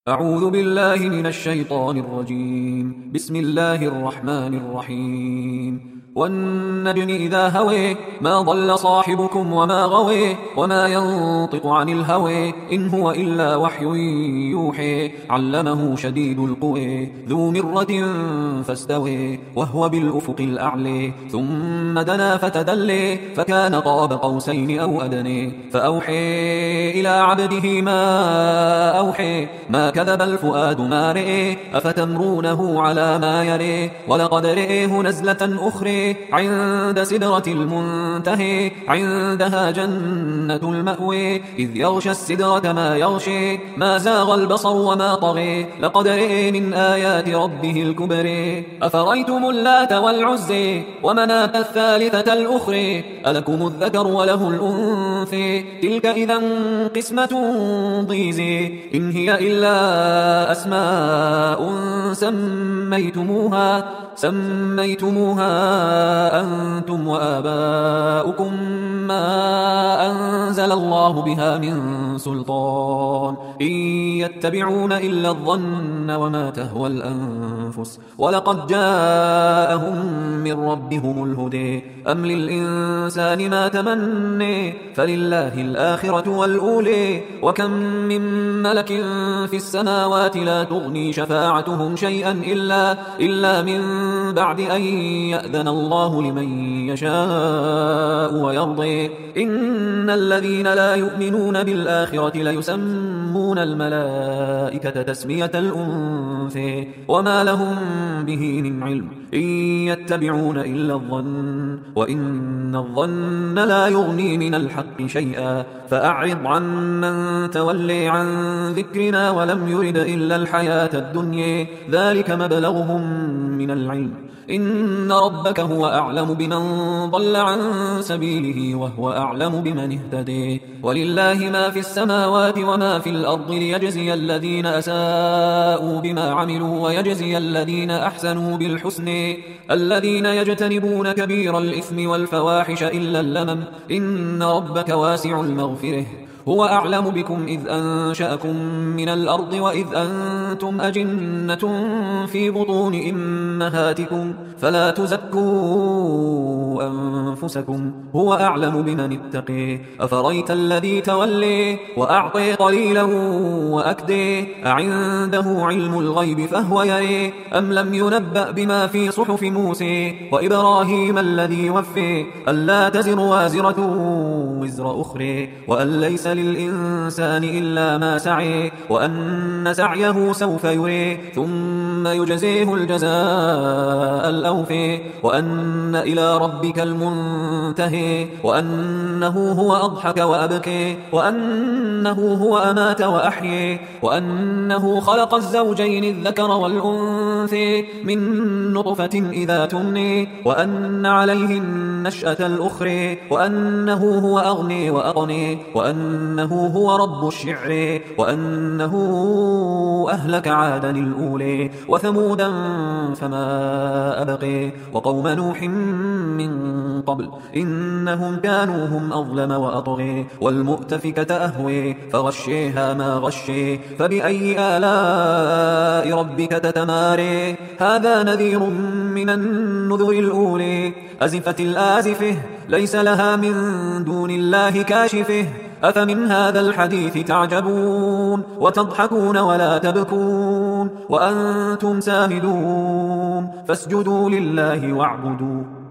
أعوذ بالله من الشيطان الرجيم. بسم الله الرحمن الرحيم. والنجم إذا هوي ما ضل صاحبكم وما غوي وما ينطق عن الهوي إن هو إلا وحي يوحي علمه شديد القوي ذو مرة فاستوي وهو بالأفق الأعلى ثم دنا فتدلي فكان قاب قوسين أو أدني فأوحي إلى عبده ما أوحي ما كذب الفؤاد ما رئي أفتمرونه على ما يري ولقد رئيه نزلة أخرى عند سدرة المنتهي عندها جنة المأوي إذ يغشى السدرة ما يغشي ما زاغ البصر وما طغي لقد رئي من آيات ربه الكبر أفرأيتم اللات والعزي ومناة الثالثة الأخرى ألكم الذكر وله الأنثى تلك إذا قسمة ضيزي إن هي إلا أسماء سميتموها أنتم وآباؤكم ما أنزل الله بها من سلطان إن يتبعون إلا الظن وما تهوى الأنفس ولقد جاءهم من ربهم الهدى أم للإنسان ما تمني فلله الآخرة والأولى وكم من ملك في السماوات لا تغني شفاعتهم شيئا إلا من بعد أن يأذن الله لمن يشاء ويرضي إن الذين لا يؤمنون بالآخرة ليسمون الملائكة تسمية الأنثى وما لهم به من علم إن يتبعون إلا الظن وإن الظن لا يغني من الحق شيئا فأعرض عن من تولي عن ذكرنا ولم يرد إلا الحياة الدنيا ذلك مبلغهم من العلم إن ربك هو أعلم بمن ضل عن سبيله وهو أعلم بمن اهتدي ولله ما في السماوات وما في الأرض ليجزي الذين أساءوا بما عملوا ويجزي الذين أحسنوا بالحسن الذين يجتنبون كبير الإثم والفواحش إلا اللمم إن ربك واسع المغفرة هو أعلم بكم إذ أنشأكم من الأرض وإذ أنتم أجنة في بطون أمهاتكم فلا تزكوا أنفسكم هو أعلم بمن اتقي أفرأيت الذي تولي وأعطي قليلا وأكدي أعنده علم الغيب فهو يري أم لم ينبأ بما في صحف موسى وإبراهيم الذي وفي ألا تزر وازرة وزر أخرى وأن ليس للإنسان إلا ما سعي وأن سعيه سوف يري ثم يجزيه الجزاء الأوفي وأن إلى ربك المنتهي وأنه هو أضحك وأبكي وأنه هو أمات وأحيي وأنه خلق الزوجين الذكر والأنثى من نطفة إذا تمني وأن عليه النشأة الأخرى وأنه هو أغني وأقني وأنه هو رب الشعر وأنه أهلك عادا الأولي وثمودا فما أبقي وقوم نوح من قبل إنهم كانوا هم أظلم وأطغي والمؤتفكة أهوي فغشيها ما غشي فبأي آلاء ربك تتماري هذا نذير من النذر الأولي أزفت الآزفة ليس لها من دون الله كاشفه أفمن هذا الحديث تعجبون وتضحكون ولا تبكون وأنتم سامدون فاسجدوا لله واعبدوا